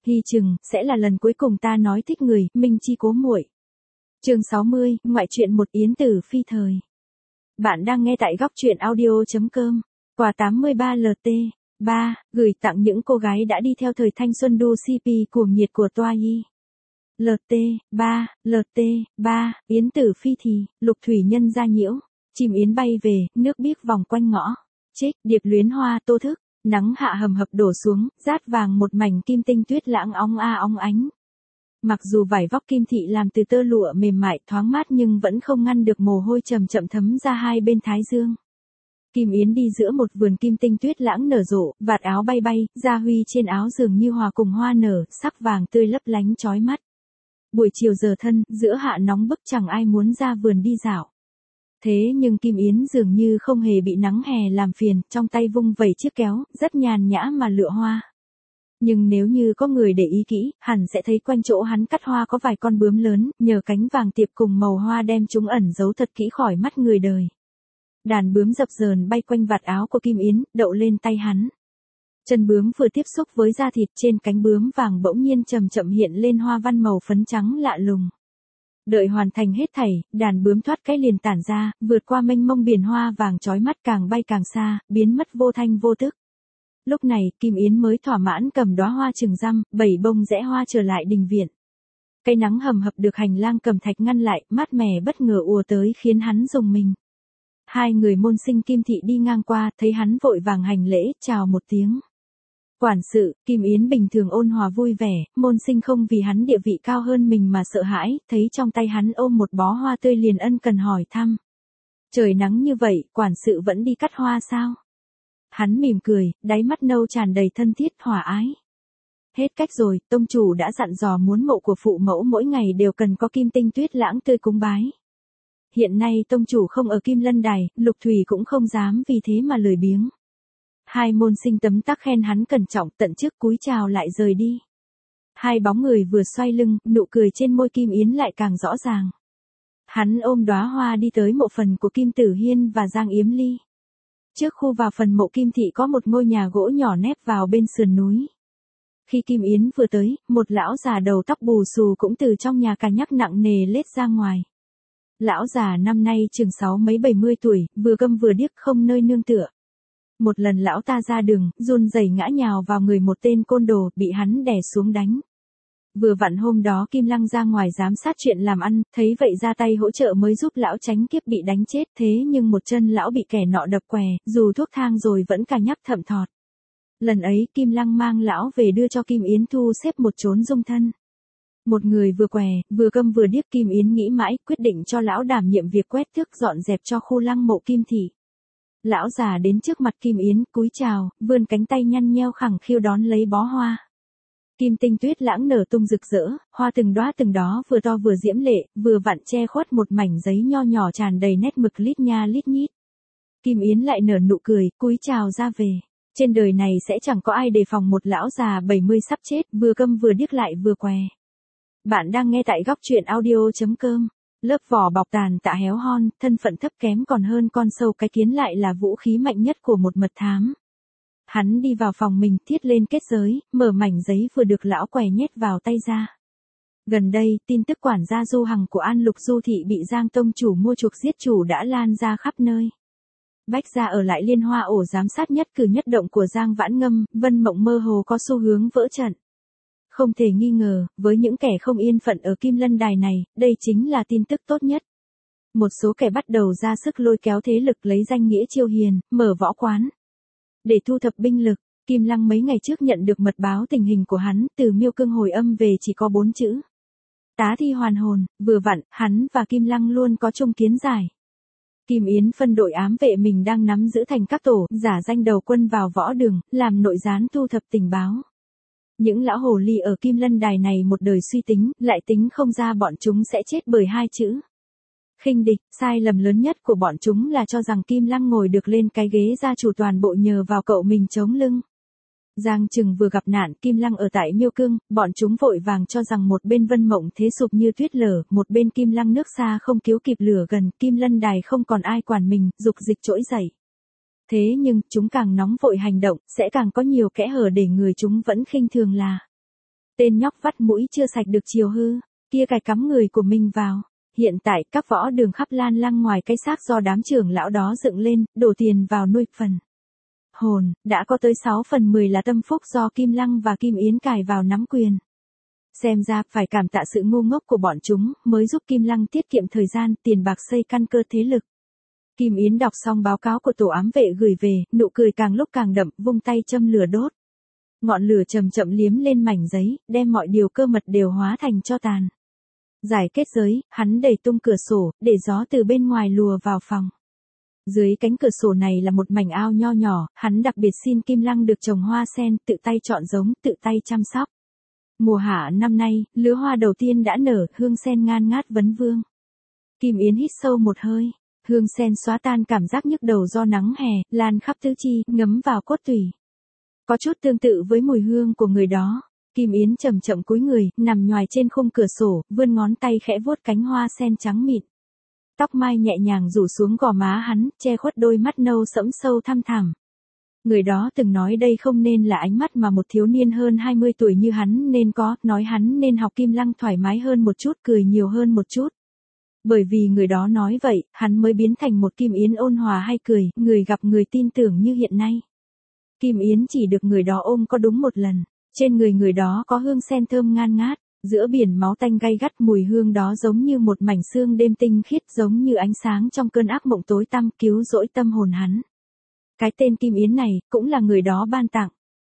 Hy chừng sẽ là lần cuối cùng ta nói thích người, Minh Chi cố muội. Chương 60, ngoại truyện một Yến Tử Phi thời. Bạn đang nghe tại góc truyện audio.com. Quà 83 LT 3, gửi tặng những cô gái đã đi theo thời thanh xuân đu CP cuồng nhiệt của Toa Y. LT 3, Yến Tử Phi thì, Lục Thủy Nhân ra nhiễu, chim yến bay về, nước biếc vòng quanh ngõ. Trích, điệp luyến hoa Tô Thức, nắng hạ hầm hập đổ xuống, rát vàng một mảnh kim tinh tuyết lãng óng ánh. Mặc dù vải vóc kim thị làm từ tơ lụa mềm mại thoáng mát nhưng vẫn không ngăn được mồ hôi chậm chậm thấm ra hai bên thái dương. Kim Yến đi giữa một vườn kim tinh tuyết lãng nở rộ, vạt áo bay bay, da huy trên áo dường như hòa cùng hoa nở, sắc vàng tươi lấp lánh chói mắt. Buổi chiều giờ thân, giữa hạ nóng bức chẳng ai muốn ra vườn đi dạo. Thế nhưng Kim Yến dường như không hề bị nắng hè làm phiền, trong tay vung vẩy chiếc kéo, rất nhàn nhã mà lựa hoa. Nhưng nếu như có người để ý kỹ, hẳn sẽ thấy quanh chỗ hắn cắt hoa có vài con bướm lớn, nhờ cánh vàng tiệp cùng màu hoa đem chúng ẩn giấu thật kỹ khỏi mắt người đời. Đàn bướm dập dờn bay quanh vạt áo của Kim Yến, đậu lên tay hắn. Chân bướm vừa tiếp xúc với da thịt trên cánh bướm vàng bỗng nhiên chậm chậm hiện lên hoa văn màu phấn trắng lạ lùng. Đợi hoàn thành hết thảy, đàn bướm thoát cái liền tản ra, vượt qua mênh mông biển hoa vàng chói mắt càng bay càng xa, biến mất vô thanh vô tức. Lúc này, Kim Yến mới thỏa mãn cầm đóa hoa chừng răm, 7 bông rẽ hoa trở lại đình viện. Cây nắng hầm hập được hành lang cẩm thạch ngăn lại, mát mẻ bất ngờ ùa tới khiến hắn rùng mình. Hai người môn sinh Kim thị đi ngang qua, thấy hắn vội vàng hành lễ, chào một tiếng. Quản sự, Kim Yến bình thường ôn hòa vui vẻ, môn sinh không vì hắn địa vị cao hơn mình mà sợ hãi, thấy trong tay hắn ôm một bó hoa tươi liền ân cần hỏi thăm. Trời nắng như vậy, quản sự vẫn đi cắt hoa sao? Hắn mỉm cười, đáy mắt nâu tràn đầy thân thiết, hòa ái. Hết cách rồi, tông chủ đã dặn dò muốn mộ của phụ mẫu mỗi ngày đều cần có kim tinh tuyết lãng tươi cúng bái. Hiện nay tông chủ không ở Kim Lân Đài, Lục Thủy cũng không dám vì thế mà lười biếng. Hai môn sinh tấm tắc khen hắn cẩn trọng tận trước cúi chào lại rời đi. Hai bóng người vừa xoay lưng, nụ cười trên môi Kim Yến lại càng rõ ràng. Hắn ôm đóa hoa đi tới mộ phần của Kim Tử Hiên và Giang Yếm Ly. Trước khu vào phần mộ Kim thị có một ngôi nhà gỗ nhỏ nép vào bên sườn núi. Khi Kim Yến vừa tới, một lão già đầu tóc bù xù cũng từ trong nhà cà nhắc nặng nề lết ra ngoài. Lão già năm nay chừng 60-70 tuổi, vừa câm vừa điếc không nơi nương tựa. Một lần lão ta ra đường, run rẩy ngã nhào vào người một tên côn đồ, bị hắn đè xuống đánh. Vừa vặn hôm đó Kim Lăng ra ngoài giám sát chuyện làm ăn, thấy vậy ra tay hỗ trợ mới giúp lão tránh kiếp bị đánh chết, thế nhưng một chân lão bị kẻ nọ đập què, dù thuốc thang rồi vẫn cà nhắc thậm thọt. Lần ấy Kim Lăng mang lão về đưa cho Kim Yến thu xếp một chốn dung thân. Một người vừa què, vừa câm vừa điếc, Kim Yến nghĩ mãi, quyết định cho lão đảm nhiệm việc quét tước dọn dẹp cho khu lăng mộ Kim thị. Lão già đến trước mặt Kim Yến, cúi chào, vươn cánh tay nhăn nheo khẳng khiu đón lấy bó hoa. Kim tinh tuyết lãng nở tung rực rỡ, hoa từng đóa từng đó vừa to vừa diễm lệ, vừa vặn che khuất một mảnh giấy nho nhỏ tràn đầy nét mực lít nha lít nhít. Kim Yến lại nở nụ cười, cúi chào ra về. Trên đời này sẽ chẳng có ai đề phòng một lão già 70 sắp chết, vừa câm vừa điếc lại vừa què. Bạn đang nghe tại góc truyện audio.com. Lớp vỏ bọc tàn tạ héo hon, thân phận thấp kém còn hơn con sâu cái kiến lại là vũ khí mạnh nhất của một mật thám. Hắn đi vào phòng mình, thiết lên kết giới, mở mảnh giấy vừa được lão què nhét vào tay ra. Gần đây, tin tức quản gia Du Hằng của An Lục Du thị bị Giang tông chủ mua chuộc giết chủ đã lan ra khắp nơi. Bách gia ở lại Liên Hoa ổ giám sát nhất cử nhất động của Giang Vãn Ngâm, Vân Mộng mơ hồ có xu hướng vỡ trận. Không thể nghi ngờ, với những kẻ không yên phận ở Kim Lân Đài này, đây chính là tin tức tốt nhất. Một số kẻ bắt đầu ra sức lôi kéo thế lực lấy danh nghĩa chiêu hiền, mở võ quán. Để thu thập binh lực, Kim Lăng mấy ngày trước nhận được mật báo tình hình của hắn, từ Miêu Cương hồi âm về chỉ có 4 chữ. Tá thi hoàn hồn, vừa vặn, hắn và Kim Lăng luôn có chung kiến giải. Kim Yến phân đội ám vệ mình đang nắm giữ thành các tổ, giả danh đầu quân vào võ đường, làm nội gián thu thập tình báo. Những lão hồ ly ở Kim Lân Đài này một đời suy tính, lại tính không ra bọn chúng sẽ chết bởi 2 chữ. Khinh địch. Sai lầm lớn nhất của bọn chúng là cho rằng Kim Lăng ngồi được lên cái ghế gia chủ toàn bộ nhờ vào cậu mình chống lưng. Giang Trừng vừa gặp nạn Kim Lăng ở tại Miêu Cương, bọn chúng vội vàng cho rằng một bên Vân Mộng thế sụp như tuyết lở, một bên Kim Lăng nước xa không cứu kịp lửa gần, Kim Lân Đài không còn ai quản mình, dục dịch trỗi dậy. Thế nhưng, chúng càng nóng vội hành động, sẽ càng có nhiều kẽ hở để người chúng vẫn khinh thường là. Tên nhóc vắt mũi chưa sạch được chiều hư, kia cài cắm người của mình vào. Hiện tại các võ đường khắp lan lăng ngoài cái xác do đám trưởng lão đó dựng lên, đổ tiền vào nuôi phần hồn, đã có tới 6/10 là tâm phúc do Kim Lăng và Kim Yến cài vào nắm quyền. Xem ra phải cảm tạ sự ngu ngốc của bọn chúng mới giúp Kim Lăng tiết kiệm thời gian, tiền bạc xây căn cơ thế lực. Kim Yến đọc xong báo cáo của tổ ám vệ gửi về, nụ cười càng lúc càng đậm, vung tay châm lửa đốt. Ngọn lửa chậm chậm liếm lên mảnh giấy, đem mọi điều cơ mật đều hóa thành tro tàn. Giải kết giới, hắn đẩy tung cửa sổ, để gió từ bên ngoài lùa vào phòng. Dưới cánh cửa sổ này là một mảnh ao nho nhỏ, hắn đặc biệt xin Kim Lăng được trồng hoa sen, tự tay chọn giống, tự tay chăm sóc. Mùa hạ năm nay, lứa hoa đầu tiên đã nở, hương sen ngan ngát vấn vương. Kim Yến hít sâu một hơi, hương sen xóa tan cảm giác nhức đầu do nắng hè, lan khắp tứ chi, ngấm vào cốt tủy. Có chút tương tự với mùi hương của người đó. Kim Yến chậm chậm cúi người, nằm nhoài trên khung cửa sổ, vươn ngón tay khẽ vuốt cánh hoa sen trắng mịn. Tóc mai nhẹ nhàng rủ xuống gò má hắn, che khuất đôi mắt nâu sẫm sâu thăm thẳm. Người đó từng nói đây không nên là ánh mắt mà một thiếu niên hơn 20 tuổi như hắn nên có, nói hắn nên học Kim Lăng thoải mái hơn một chút, cười nhiều hơn một chút. Bởi vì người đó nói vậy, hắn mới biến thành một Kim Yến ôn hòa hay cười, người gặp người tin tưởng như hiện nay. Kim Yến chỉ được người đó ôm có đúng một lần, trên người đó có hương sen thơm ngan ngát, giữa biển máu tanh gay gắt mùi hương đó giống như một mảnh sương đêm tinh khiết, giống như ánh sáng trong cơn ác mộng tối tăm cứu rỗi tâm hồn hắn. Cái tên Kim Yến này, cũng là người đó ban tặng.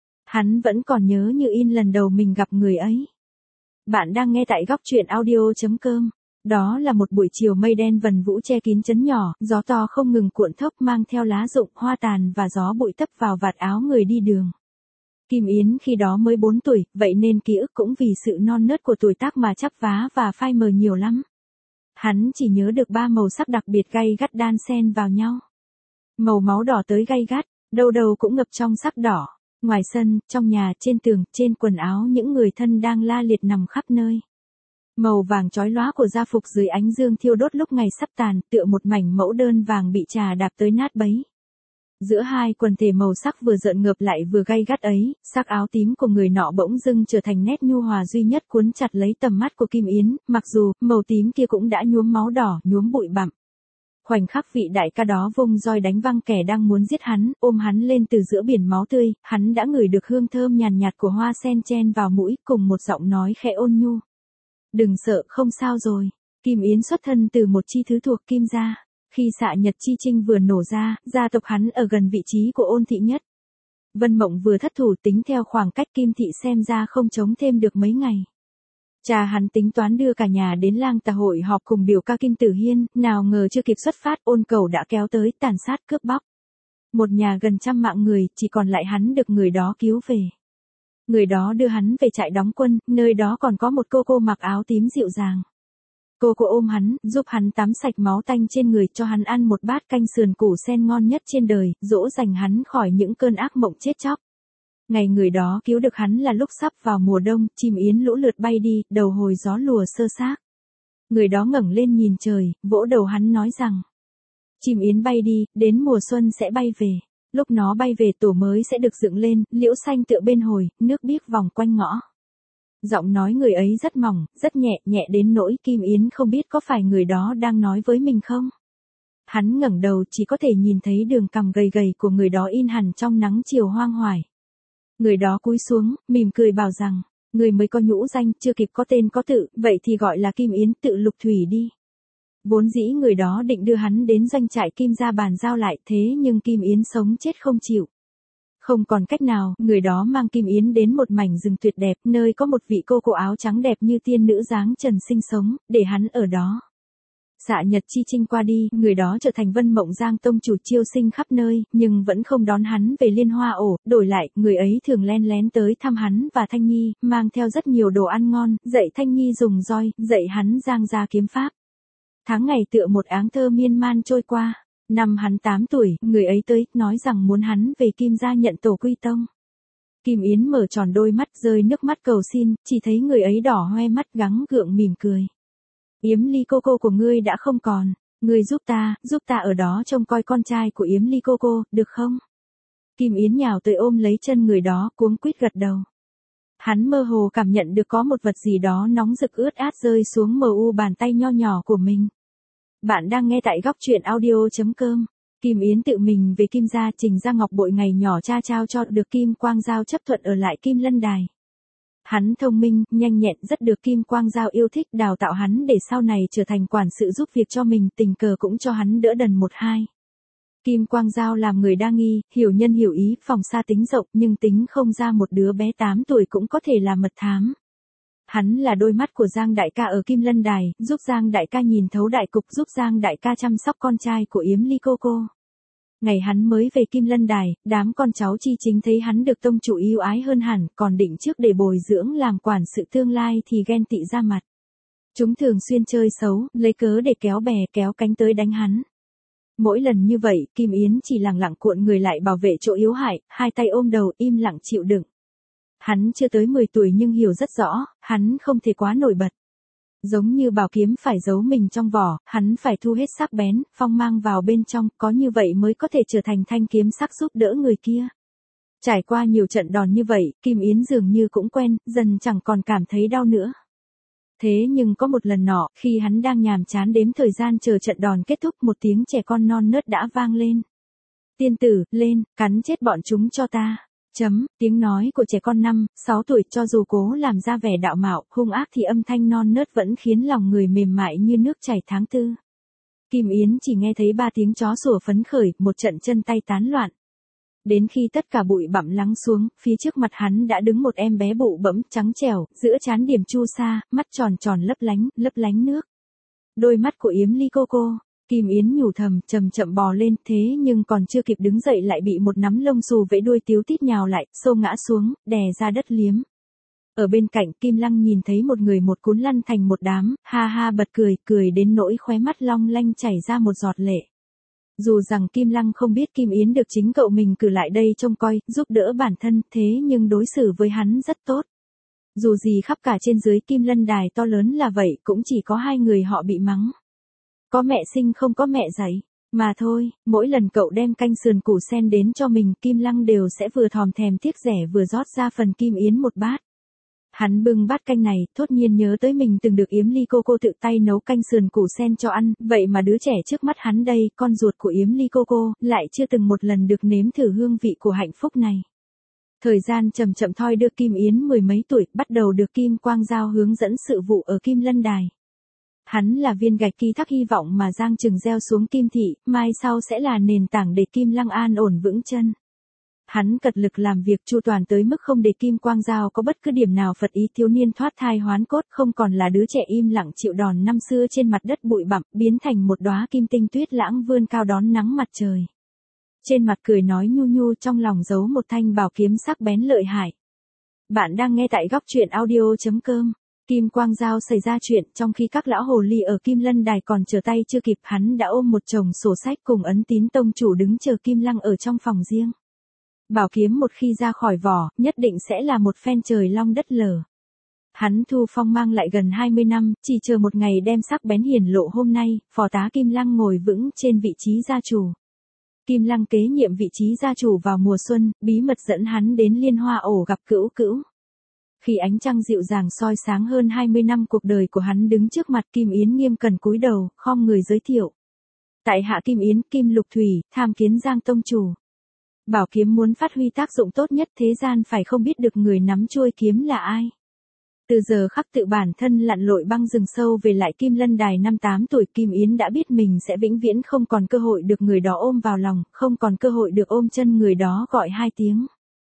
Hắn vẫn còn nhớ như in lần đầu mình gặp người ấy. Bạn đang nghe tại góc truyện audio.com. Đó là một buổi chiều mây đen vần vũ che kín trấn nhỏ, gió to không ngừng cuộn thốc mang theo lá rụng, hoa tàn và gió bụi tấp vào vạt áo người đi đường. Kim Yến khi đó mới 4 tuổi, vậy nên ký ức cũng vì sự non nớt của tuổi tác mà chắp vá và phai mờ nhiều lắm. Hắn chỉ nhớ được 3 màu sắc đặc biệt gay gắt đan xen vào nhau. Màu máu đỏ tới gay gắt, đâu đâu cũng ngập trong sắc đỏ. Ngoài sân, trong nhà, trên tường, trên quần áo những người thân đang la liệt nằm khắp nơi. Màu vàng chói lóa của gia phục dưới ánh dương thiêu đốt lúc ngày sắp tàn, tựa một mảnh mẫu đơn vàng bị trà đạp tới nát bấy. Giữa hai quần thể màu sắc vừa rợn ngợp lại vừa gay gắt ấy, sắc áo tím của người nọ bỗng dưng trở thành nét nhu hòa duy nhất cuốn chặt lấy tầm mắt của Kim Yến, mặc dù màu tím kia cũng đã nhuốm máu đỏ, nhuốm bụi bặm. Khoảnh khắc vị đại ca đó vung roi đánh văng kẻ đang muốn giết hắn, ôm hắn lên từ giữa biển máu tươi, hắn đã ngửi được hương thơm nhàn nhạt của hoa sen chen vào mũi, cùng một giọng nói khẽ ôn nhu. Đừng sợ, không sao rồi. Kim Yến xuất thân từ một chi thứ thuộc Kim gia. Khi xạ nhật chi chinh vừa nổ ra, gia tộc hắn ở gần vị trí của Ôn thị nhất. Vân Mộng vừa thất thủ, tính theo khoảng cách Kim thị xem ra không chống thêm được mấy ngày. Cha hắn tính toán đưa cả nhà đến lang tà hội họp cùng biểu ca Kim Tử Hiên, nào ngờ chưa kịp xuất phát, Ôn Cầu đã kéo tới tàn sát cướp bóc. Một nhà gần 100 mạng người, chỉ còn lại hắn được người đó cứu về. Người đó đưa hắn về trại đóng quân, nơi đó còn có một cô mặc áo tím dịu dàng. Cô ôm hắn, giúp hắn tắm sạch máu tanh trên người, cho hắn ăn một bát canh sườn củ sen ngon nhất trên đời, dỗ dành hắn khỏi những cơn ác mộng chết chóc. Ngày người đó cứu được hắn là lúc sắp vào mùa đông, chim yến lũ lượt bay đi, đầu hồi gió lùa sơ xác. Người đó ngẩng lên nhìn trời, vỗ đầu hắn nói rằng: chim yến bay đi, đến mùa xuân sẽ bay về. Lúc nó bay về tổ mới sẽ được dựng lên, liễu xanh tựa bên hồi, nước biếc vòng quanh ngõ. Giọng nói người ấy rất mỏng, rất nhẹ, nhẹ đến nỗi Kim Yến không biết có phải người đó đang nói với mình không. Hắn ngẩng đầu chỉ có thể nhìn thấy đường cằm gầy gầy của người đó in hẳn trong nắng chiều hoang hoài. Người đó cúi xuống, mỉm cười bảo rằng: người mới có nhũ danh, chưa kịp có tên có tự, vậy thì gọi là Kim Yến tự Lục Thủy đi. Vốn dĩ người đó định đưa hắn đến doanh trại Kim gia bàn giao lại, thế nhưng Kim Yến sống chết không chịu. Không còn cách nào, người đó mang Kim Yến đến một mảnh rừng tuyệt đẹp, nơi có một vị cô áo trắng đẹp như tiên nữ dáng trần sinh sống, để hắn ở đó. Xạ nhật chi chinh qua đi, người đó trở thành Vân Mộng Giang tông chủ chiêu sinh khắp nơi, nhưng vẫn không đón hắn về Liên Hoa ổ, đổi lại, người ấy thường len lén tới thăm hắn và Thanh Nhi, mang theo rất nhiều đồ ăn ngon, dạy Thanh Nhi dùng roi, dạy hắn giang gia kiếm pháp. Tháng ngày tựa một áng thơ miên man trôi qua. Năm hắn 8 tuổi, người ấy tới, nói rằng muốn hắn về Kim gia nhận tổ quy tông. Kim Yến mở tròn đôi mắt rơi nước mắt cầu xin, chỉ thấy người ấy đỏ hoe mắt gắng gượng mỉm cười. Yếm Ly cô của ngươi đã không còn, ngươi giúp ta ở đó trông coi con trai của Yếm Ly cô, được không? Kim Yến nhào tới ôm lấy chân người đó, cuống quýt gật đầu. Hắn mơ hồ cảm nhận được có một vật gì đó nóng rực ướt át rơi xuống mờ u bàn tay nho nhỏ của mình. Bạn đang nghe tại góc truyện audio.com. Kim Yến tự mình về Kim gia trình ra ngọc bội ngày nhỏ cha trao cho được Kim Quang Giao chấp thuận ở lại Kim Lân Đài. Hắn thông minh, nhanh nhẹn rất được Kim Quang Giao yêu thích đào tạo hắn để sau này trở thành quản sự giúp việc cho mình, tình cờ cũng cho hắn đỡ đần một hai. Kim Quang Giao làm người đa nghi, hiểu nhân hiểu ý, phòng xa tính rộng nhưng tính không ra một đứa bé 8 tuổi cũng có thể là mật thám. Hắn là đôi mắt của Giang đại ca ở Kim Lân Đài, giúp Giang đại ca nhìn thấu đại cục, giúp Giang đại ca chăm sóc con trai của Yếm Ly cô. Ngày hắn mới về Kim Lân Đài, đám con cháu Chi Chính thấy hắn được tông chủ yêu ái hơn hẳn, còn định trước để bồi dưỡng làm quản sự tương lai thì ghen tị ra mặt. Chúng thường xuyên chơi xấu, lấy cớ để kéo bè kéo cánh tới đánh hắn. Mỗi lần như vậy, Kim Yến chỉ lặng lặng cuộn người lại bảo vệ chỗ yếu hại, hai tay ôm đầu im lặng chịu đựng. Hắn chưa tới 10 tuổi nhưng hiểu rất rõ, hắn không thể quá nổi bật. Giống như bảo kiếm phải giấu mình trong vỏ, hắn phải thu hết sắc bén, phong mang vào bên trong, có như vậy mới có thể trở thành thanh kiếm sắc giúp đỡ người kia. Trải qua nhiều trận đòn như vậy, Kim Yến dường như cũng quen, dần chẳng còn cảm thấy đau nữa. Thế nhưng có một lần nọ, khi hắn đang nhàm chán đếm thời gian chờ trận đòn kết thúc, một tiếng trẻ con non nớt đã vang lên. Tiên tử, lên, cắn chết bọn chúng cho ta. Tiếng nói của trẻ con 5, 6 tuổi cho dù cố làm ra vẻ đạo mạo, hung ác thì âm thanh non nớt vẫn khiến lòng người mềm mại như nước chảy tháng tư. Kim Yến chỉ nghe thấy 3 tiếng chó sủa phấn khởi, một trận chân tay tán loạn. Đến khi tất cả bụi bặm lắng xuống, phía trước mặt hắn đã đứng một em bé bụ bẫm, trắng trẻo, giữa trán điểm chu sa, mắt tròn tròn lấp lánh nước. Đôi mắt của Yếm Ly cô. Kim Yến nhủ thầm, chậm chậm bò lên, thế nhưng còn chưa kịp đứng dậy lại bị một nắm lông xù vẫy đuôi tíu tít nhào lại, xô ngã xuống, đè ra đất liếm. Ở bên cạnh, Kim Lăng nhìn thấy một người một cuốn lăn thành một đám, ha ha bật cười đến nỗi khóe mắt long lanh chảy ra một giọt lệ. Dù rằng Kim Lăng không biết Kim Yến được chính cậu mình cử lại đây trông coi, giúp đỡ bản thân, thế nhưng đối xử với hắn rất tốt. Dù gì khắp cả trên dưới Kim Lân Đài to lớn là vậy, cũng chỉ có 2 người họ bị mắng. Có mẹ sinh không có mẹ dạy, mà thôi, mỗi lần cậu đem canh sườn củ sen đến cho mình, Kim Lăng đều sẽ vừa thòm thèm tiếc rẻ vừa rót ra phần Kim Yến một bát. Hắn bưng bát canh này, thốt nhiên nhớ tới mình từng được Yếm Ly cô tự tay nấu canh sườn củ sen cho ăn, vậy mà đứa trẻ trước mắt hắn đây, con ruột của Yếm Ly cô, lại chưa từng một lần được nếm thử hương vị của hạnh phúc này. Thời gian chậm chậm thoi đưa Kim Yến 10 mấy tuổi, bắt đầu được Kim Quang Giao hướng dẫn sự vụ ở Kim Lân Đài. Hắn là viên gạch ký thác hy vọng mà Giang Trừng gieo xuống Kim thị, mai sau sẽ là nền tảng để Kim Lăng an ổn vững chân. Hắn cật lực làm việc chu toàn tới mức không để Kim Quang Giao có bất cứ điểm nào phật ý, thiếu niên thoát thai hoán cốt, không còn là đứa trẻ im lặng chịu đòn năm xưa trên mặt đất bụi bặm, biến thành một đóa kim tinh tuyết lãng vươn cao đón nắng mặt trời. Trên mặt cười nói nhu nhu, trong lòng giấu một thanh bảo kiếm sắc bén lợi hại. Bạn đang nghe tại góc truyện audio.com. Kim Quang Giao xảy ra chuyện trong khi các lão hồ ly ở Kim Lân Đài còn trở tay chưa kịp, hắn đã ôm một chồng sổ sách cùng ấn tín tông chủ đứng chờ Kim Lăng ở trong phòng riêng. Bảo kiếm một khi ra khỏi vỏ, nhất định sẽ là một phen trời long đất lở. Hắn thu phong mang lại gần 20 năm, chỉ chờ một ngày đem sắc bén hiển lộ hôm nay, phò tá Kim Lăng ngồi vững trên vị trí gia chủ. Kim Lăng kế nhiệm vị trí gia chủ vào mùa xuân, bí mật dẫn hắn đến Liên Hoa ổ gặp Cữu Cữu. Khi ánh trăng dịu dàng soi sáng hơn 20 năm cuộc đời của hắn đứng trước mặt, Kim Yến nghiêm cẩn cúi đầu, khom người giới thiệu. Tại hạ Kim Yến, Kim Lục Thủy, tham kiến Giang tông chủ. Bảo kiếm muốn phát huy tác dụng tốt nhất thế gian phải không biết được người nắm chuôi kiếm là ai. Từ giờ khắc tự bản thân lặn lội băng rừng sâu về lại Kim Lân Đài năm 8 tuổi, Kim Yến đã biết mình sẽ vĩnh viễn không còn cơ hội được người đó ôm vào lòng, không còn cơ hội được ôm chân người đó gọi 2 tiếng.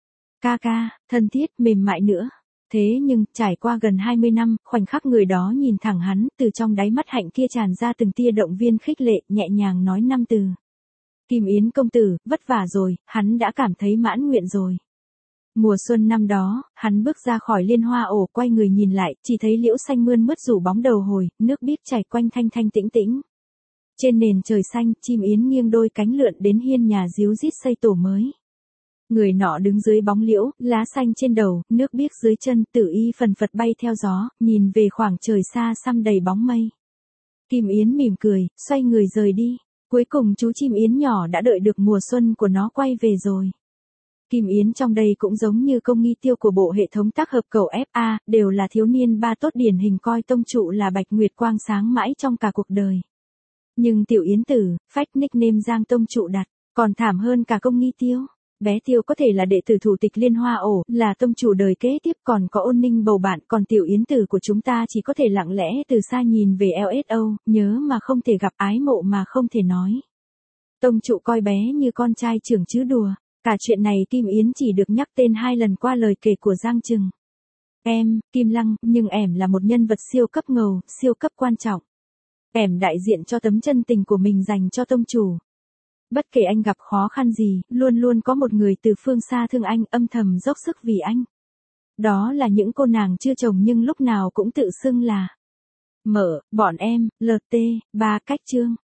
Ca ca, thân thiết, mềm mại nữa. Thế nhưng, trải qua gần 20 năm, khoảnh khắc người đó nhìn thẳng hắn, từ trong đáy mắt hạnh kia tràn ra từng tia động viên khích lệ, nhẹ nhàng nói 5 từ. Kim Yến công tử, vất vả rồi, hắn đã cảm thấy mãn nguyện rồi. Mùa xuân năm đó, hắn bước ra khỏi Liên Hoa ổ, quay người nhìn lại, chỉ thấy liễu xanh mươn mướt rủ bóng đầu hồi, nước biếc chảy quanh thanh thanh tĩnh tĩnh. Trên nền trời xanh, chim yến nghiêng đôi cánh lượn đến hiên nhà ríu rít xây tổ mới. Người nọ đứng dưới bóng liễu, lá xanh trên đầu, nước biếc dưới chân, tử y phần phật bay theo gió, nhìn về khoảng trời xa xăm đầy bóng mây. Kim Yến mỉm cười, xoay người rời đi. Cuối cùng chú chim yến nhỏ đã đợi được mùa xuân của nó quay về rồi. Kim Yến trong đây cũng giống như Công Nghi Tiêu của bộ hệ thống tác hợp cầu FA, đều là thiếu niên ba tốt điển hình coi tông trụ là bạch nguyệt quang sáng mãi trong cả cuộc đời. Nhưng Tiểu Yến Tử, phách nickname Giang tông trụ đặt, còn thảm hơn cả Công Nghi Tiêu. Bé Tiêu có thể là đệ tử thủ tịch Liên Hoa Ổ, là tông chủ đời kế tiếp, còn có Ôn Ninh bầu bạn, còn Tiểu Yến Tử của chúng ta chỉ có thể lặng lẽ từ xa nhìn về LSO, nhớ mà không thể gặp, ái mộ mà không thể nói. Tông trụ coi bé như con trai trưởng chứ đùa. Cả chuyện này Kim Yến chỉ được nhắc tên 2 lần qua lời kể của Giang Trừng. Em, Kim Lăng, nhưng em là một nhân vật siêu cấp ngầu, siêu cấp quan trọng. Em đại diện cho tấm chân tình của mình dành cho tông chủ. Bất kể anh gặp khó khăn gì, luôn luôn có một người từ phương xa thương anh, âm thầm dốc sức vì anh. Đó là những cô nàng chưa chồng nhưng lúc nào cũng tự xưng là bọn em, LT, 3 cách chương.